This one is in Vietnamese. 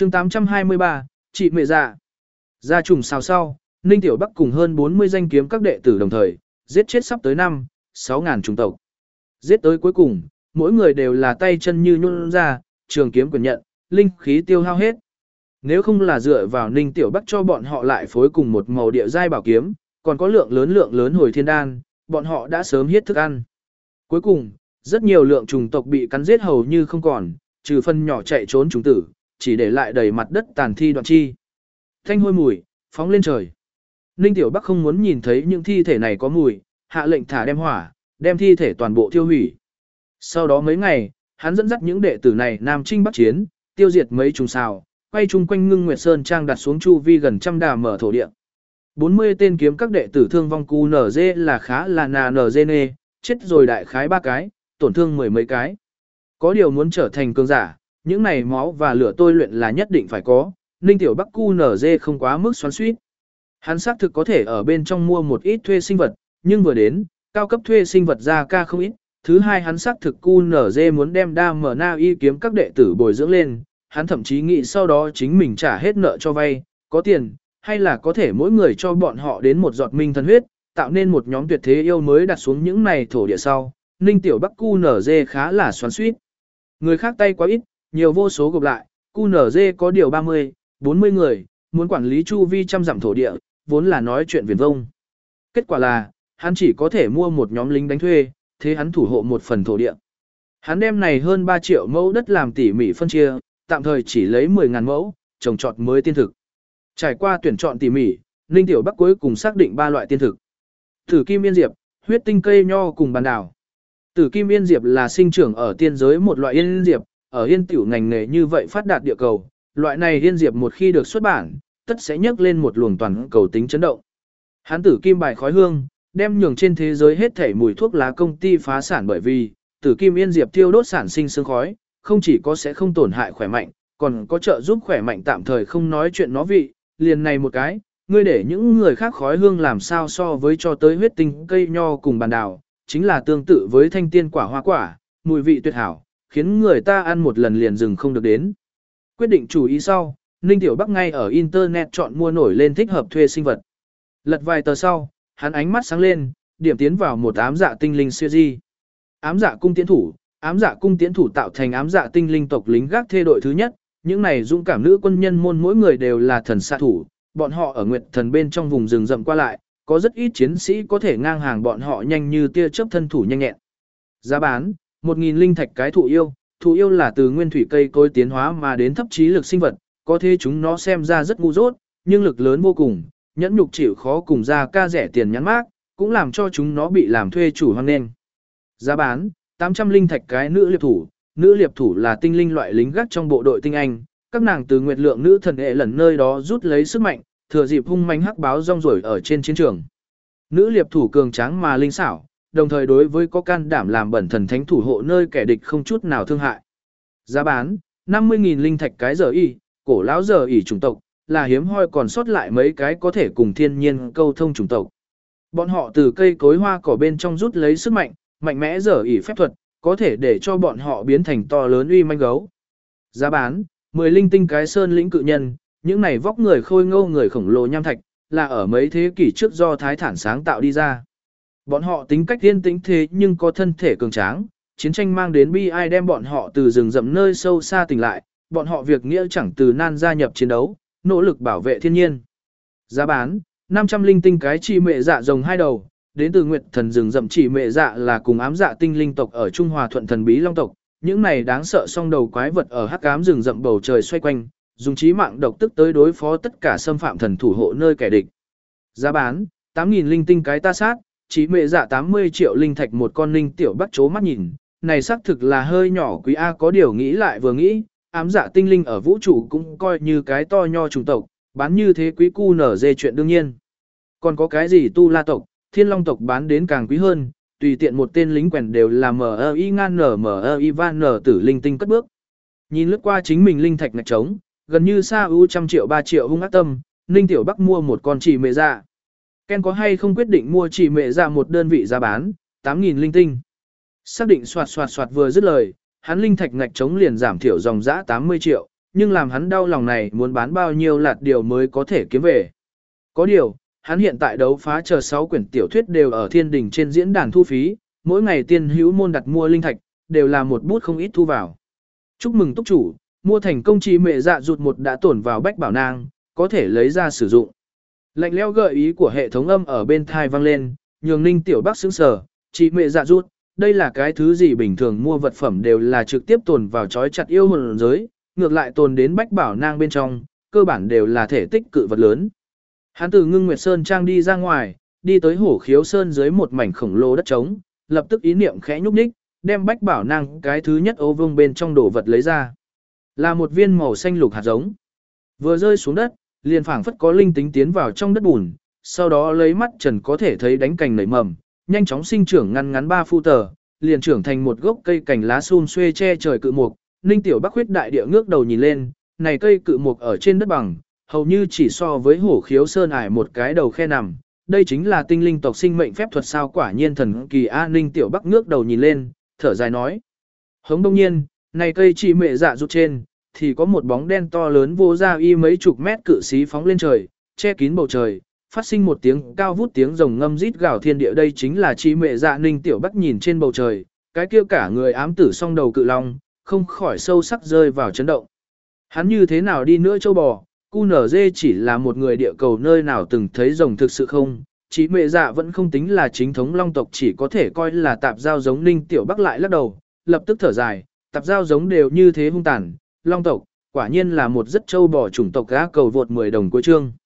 chương 823, chị mẹ dạ. Ra trùng sao sau, Ninh Tiểu Bắc cùng hơn 40 danh kiếm các đệ tử đồng thời, giết chết sắp tới 6.000 chủng tộc. Giết tới cuối cùng, mỗi người đều là tay chân như nhún ra, trường kiếm quyền nhận, linh khí tiêu hao hết. Nếu không là dựa vào Ninh Tiểu Bắc cho bọn họ lại phối cùng một màu địa giai bảo kiếm, còn có lượng lớn hồi thiên đan, bọn họ đã sớm hết thức ăn. Cuối cùng, rất nhiều lượng trùng tộc bị cắn giết hầu như không còn, trừ phân nhỏ chạy trốn trùng tử, chỉ để lại đầy mặt đất tàn thi đoạn chi. Thanh hôi mùi, phóng lên trời. Ninh Tiểu Bắc không muốn nhìn thấy những thi thể này có mùi, hạ lệnh thả đem hỏa, đem thi thể toàn bộ tiêu hủy. Sau đó mấy ngày, hắn dẫn dắt những đệ tử này nam chinh bắc chiến, tiêu diệt mấy trùng sao, quay chung quanh Ngưng Nguyệt Sơn trang đặt xuống chu vi gần trăm đà mở thổ địa. 40 tên kiếm các đệ tử thương vong QNZ là khá là NGN, chết rồi đại khái 3 cái, tổn thương 10 mấy cái. Có điều muốn trở thành cường giả, những này máu và lửa tôi luyện là nhất định phải có, Ninh Tiểu Bắc QNZ không quá mức xoắn xuýt. Hắn xác thực có thể ở bên trong mua một ít thuê sinh vật, nhưng vừa đến, cao cấp thuê sinh vật ra ca không ít. Thứ hai hắn xác thực QNZ muốn đem đa mở na y kiếm các đệ tử bồi dưỡng lên, hắn thậm chí nghĩ sau đó chính mình trả hết nợ cho vay, có tiền, hay là có thể mỗi người cho bọn họ đến một giọt minh thần huyết, tạo nên một nhóm tuyệt thế yêu mới đặt xuống những này thổ địa sau. Ninh Tiểu Bắc QNZ khá là xoắn xuýt. Người khác tay quá ít, nhiều vô số gộp lại, QNZ có điều 30, 40 người, muốn quản lý chu vi trăm dặm thổ địa, vốn là nói chuyện viển vông. Kết quả là, hắn chỉ có thể mua một nhóm lính đánh thuê, thế hắn thủ hộ một phần thổ địa. Hắn đem này hơn 3 triệu mẫu đất làm tỉ mỉ phân chia, tạm thời chỉ lấy 10.000 mẫu, trồng trọt mới tiên thực. Trải qua tuyển chọn tỉ mỉ, Ninh Tiểu Bắc cuối cùng xác định 3 loại tiên thực. Tử kim yên diệp, huyết tinh cây nho cùng bàn đảo. Tử kim yên diệp là sinh trưởng ở tiên giới một loại yên diệp, ở yên tiểu ngành nghề như vậy phát đạt địa cầu, loại này yên diệp một khi được xuất bản, tất sẽ nhấc lên một luồng toàn cầu tính chấn động. Hán tử kim bài khói hương, đem nhường trên thế giới hết thảy mùi thuốc lá công ty phá sản bởi vì tử kim yên diệp tiêu đốt sản sinh sương khói, không chỉ có sẽ không tổn hại khỏe mạnh, còn có trợ giúp khỏe mạnh tạm thời không nói chuyện nó vị, liền này một cái, ngươi để những người khác khói hương làm sao so với cho tới huyết tinh cây nho cùng bàn đào, chính là tương tự với thanh tiên quả hoa quả, mùi vị tuyệt hảo, khiến người ta ăn một lần liền dừng không được đến. Quyết định chủ ý sau, Ninh Tiểu Bắc ngay ở Internet chọn mua nổi lên thích hợp thuê sinh vật. Lật vài tờ sau, hắn ánh mắt sáng lên, điểm tiến vào một ám dạ tinh linh series. Ám dạ cung tiến thủ tạo thành ám dạ tinh linh tộc lính gác thê đội thứ nhất, những này dũng cảm nữ quân nhân môn mỗi người đều là thần xạ thủ, bọn họ ở nguyệt thần bên trong vùng rừng rậm qua lại, có rất ít chiến sĩ có thể ngang hàng bọn họ nhanh như tia chớp thân thủ nhanh nhẹn. Giá bán, 1.000 linh thạch cái thụ yêu là từ nguyên thủy cây cối tiến hóa mà đến thấp trí lực sinh vật, có thể chúng nó xem ra rất ngu dốt, nhưng lực lớn vô cùng, nhẫn nhục chịu khó cùng ra ca rẻ tiền nhắn mác, cũng làm cho chúng nó bị làm thuê chủ hoang nên. Giá bán, 800 linh thạch cái nữ liệp thủ là tinh linh loại lính gác trong bộ đội tinh anh, các nàng từ nguyệt lượng nữ thần hệ lần nơi đó rút lấy sức mạnh, thừa dịp hung manh hắc báo rong ruổi ở trên chiến trường. Nữ liệp thủ cường tráng mà linh xảo, đồng thời đối với có can đảm làm bẩn thần thánh thủ hộ nơi kẻ địch không chút nào thương hại. Giá bán, 50.000 linh thạch cái giờ y, cổ lão giờ ỉ chủng tộc, là hiếm hoi còn sót lại mấy cái có thể cùng thiên nhiên câu thông chủng tộc. Bọn họ từ cây cối hoa cỏ bên trong rút lấy sức mạnh, mạnh mẽ giờ ỉ phép thuật, có thể để cho bọn họ biến thành to lớn uy manh gấu. Giá bán, 10 linh tinh cái sơn lĩnh cự nhân, những này vóc người khôi ngô người khổng lồ nham thạch, là ở mấy thế kỷ trước do Thái Thản sáng tạo đi ra. Bọn họ tính cách yên tĩnh thế nhưng có thân thể cường tráng, chiến tranh mang đến bi ai đem bọn họ từ rừng rậm nơi sâu xa tỉnh lại, bọn họ việc nghĩa chẳng từ nan gia nhập chiến đấu, nỗ lực bảo vệ thiên nhiên. Giá bán, 500 linh tinh cái chi mẹ dạ rồng 2 đầu, đến từ nguyệt thần rừng rậm chỉ mẹ dạ là cùng ám dạ tinh linh tộc ở Trung Hòa Thuận thần bí long tộc, những này đáng sợ song đầu quái vật ở hắc ám rừng rậm bầu trời xoay quanh, dùng chí mạng độc tức tới đối phó tất cả xâm phạm thần thủ hộ nơi kẻ địch. Giá bán, 8.000 linh tinh cái ta sát, chỉ mẹ dạ 80 triệu linh thạch một con linh tiểu Bắc chố mắt nhìn, này xác thực là hơi nhỏ quý A, có điều nghĩ lại vừa nghĩ, ám dạ tinh linh ở vũ trụ cũng coi như cái to nho chủng tộc, bán như thế quý cu nở dê chuyện đương nhiên. Còn có cái gì tu la tộc, thiên long tộc bán đến càng quý hơn, tùy tiện một tên lính quèn đều là MI ngan nở MI van nở tử linh tinh cất bước. Nhìn lướt qua chính mình linh thạch ngạch trống, gần như xa ưu 100 triệu hung ác tâm, Ninh Tiểu Bắc mua một con chỉ mẹ dạ. Ken có hay không quyết định mua chỉ mẹ dạ một đơn vị giá bán, 8.000 linh tinh. Xác định soạt vừa dứt lời, hắn linh thạch ngạch trống liền giảm thiểu dòng dã 80 triệu, nhưng làm hắn đau lòng này muốn bán bao nhiêu lạt điều mới có thể kiếm về. Có điều, hắn hiện tại đấu phá chờ 6 quyển tiểu thuyết đều ở thiên đình trên diễn đàn thu phí, mỗi ngày tiên hữu môn đặt mua linh thạch, đều là một bút không ít thu vào. Chúc mừng túc chủ, mua thành công Chị Mẹ Dạ rụt một đã tổn vào bách bảo nang, có thể lấy ra sử dụng. Lạnh lẽo gợi ý của hệ thống âm ở bên tai vang lên, nhường Ninh Tiểu Bắc sững sờ, Chị Mẹ Dạ rụt, đây là cái thứ gì bình thường mua vật phẩm đều là trực tiếp tồn vào chói chặt yêu hồn giới, ngược lại tồn đến bách bảo nang bên trong, cơ bản đều là thể tích cự vật lớn. Hắn từ Ngưng Nguyệt Sơn trang đi ra ngoài, đi tới Hổ Khiếu Sơn dưới một mảnh khổng lồ đất trống, lập tức ý niệm khẽ nhúc nhích, đem bách bảo nang cái thứ nhất ô vương bên trong đồ vật lấy ra. Là một viên màu xanh lục hạt giống. Vừa rơi xuống đất, liền phảng phất có linh tính tiến vào trong đất bùn, sau đó lấy mắt trần có thể thấy đánh cành nảy mầm, nhanh chóng sinh trưởng ngăn ngắn 3 phu tờ, liền trưởng thành một gốc cây cành lá sum xuê che trời cự mục. Ninh Tiểu Bắc huyết đại địa ngước đầu nhìn lên, này cây cự mục ở trên đất bằng, hầu như chỉ so với Hổ Khiếu Sơn ải một cái đầu khe nằm. Đây chính là tinh linh tộc sinh mệnh phép thuật sao, quả nhiên thần kỳ a. Ninh Tiểu Bắc ngước đầu nhìn lên, thở dài nói. Hống đông nhiên, này cây Chị Mẹ Dạ rụt trên, thì có một bóng đen to lớn vô ra y mấy chục mét cự xí phóng lên trời, che kín bầu trời, phát sinh một tiếng cao vút tiếng rồng ngâm rít gào thiên địa. Đây chính là Chị Mẹ Dạ. Ninh Tiểu Bắc nhìn trên bầu trời, cái kia cả người ám tử song đầu cự long, không khỏi sâu sắc rơi vào chấn động. Hắn như thế nào đi nữa châu bò, QNZ chỉ là một người địa cầu nơi nào từng thấy rồng thực sự không? Chị Mẹ Dạ vẫn không tính là chính thống long tộc, chỉ có thể coi là tạp giao giống. Ninh Tiểu Bắc lại lắc đầu, lập tức thở dài, tạp giao giống đều như thế hung tàn, long tộc, quả nhiên là một rất châu bò chủng tộc. Gã cầu vượt 10 đồng cuối chương.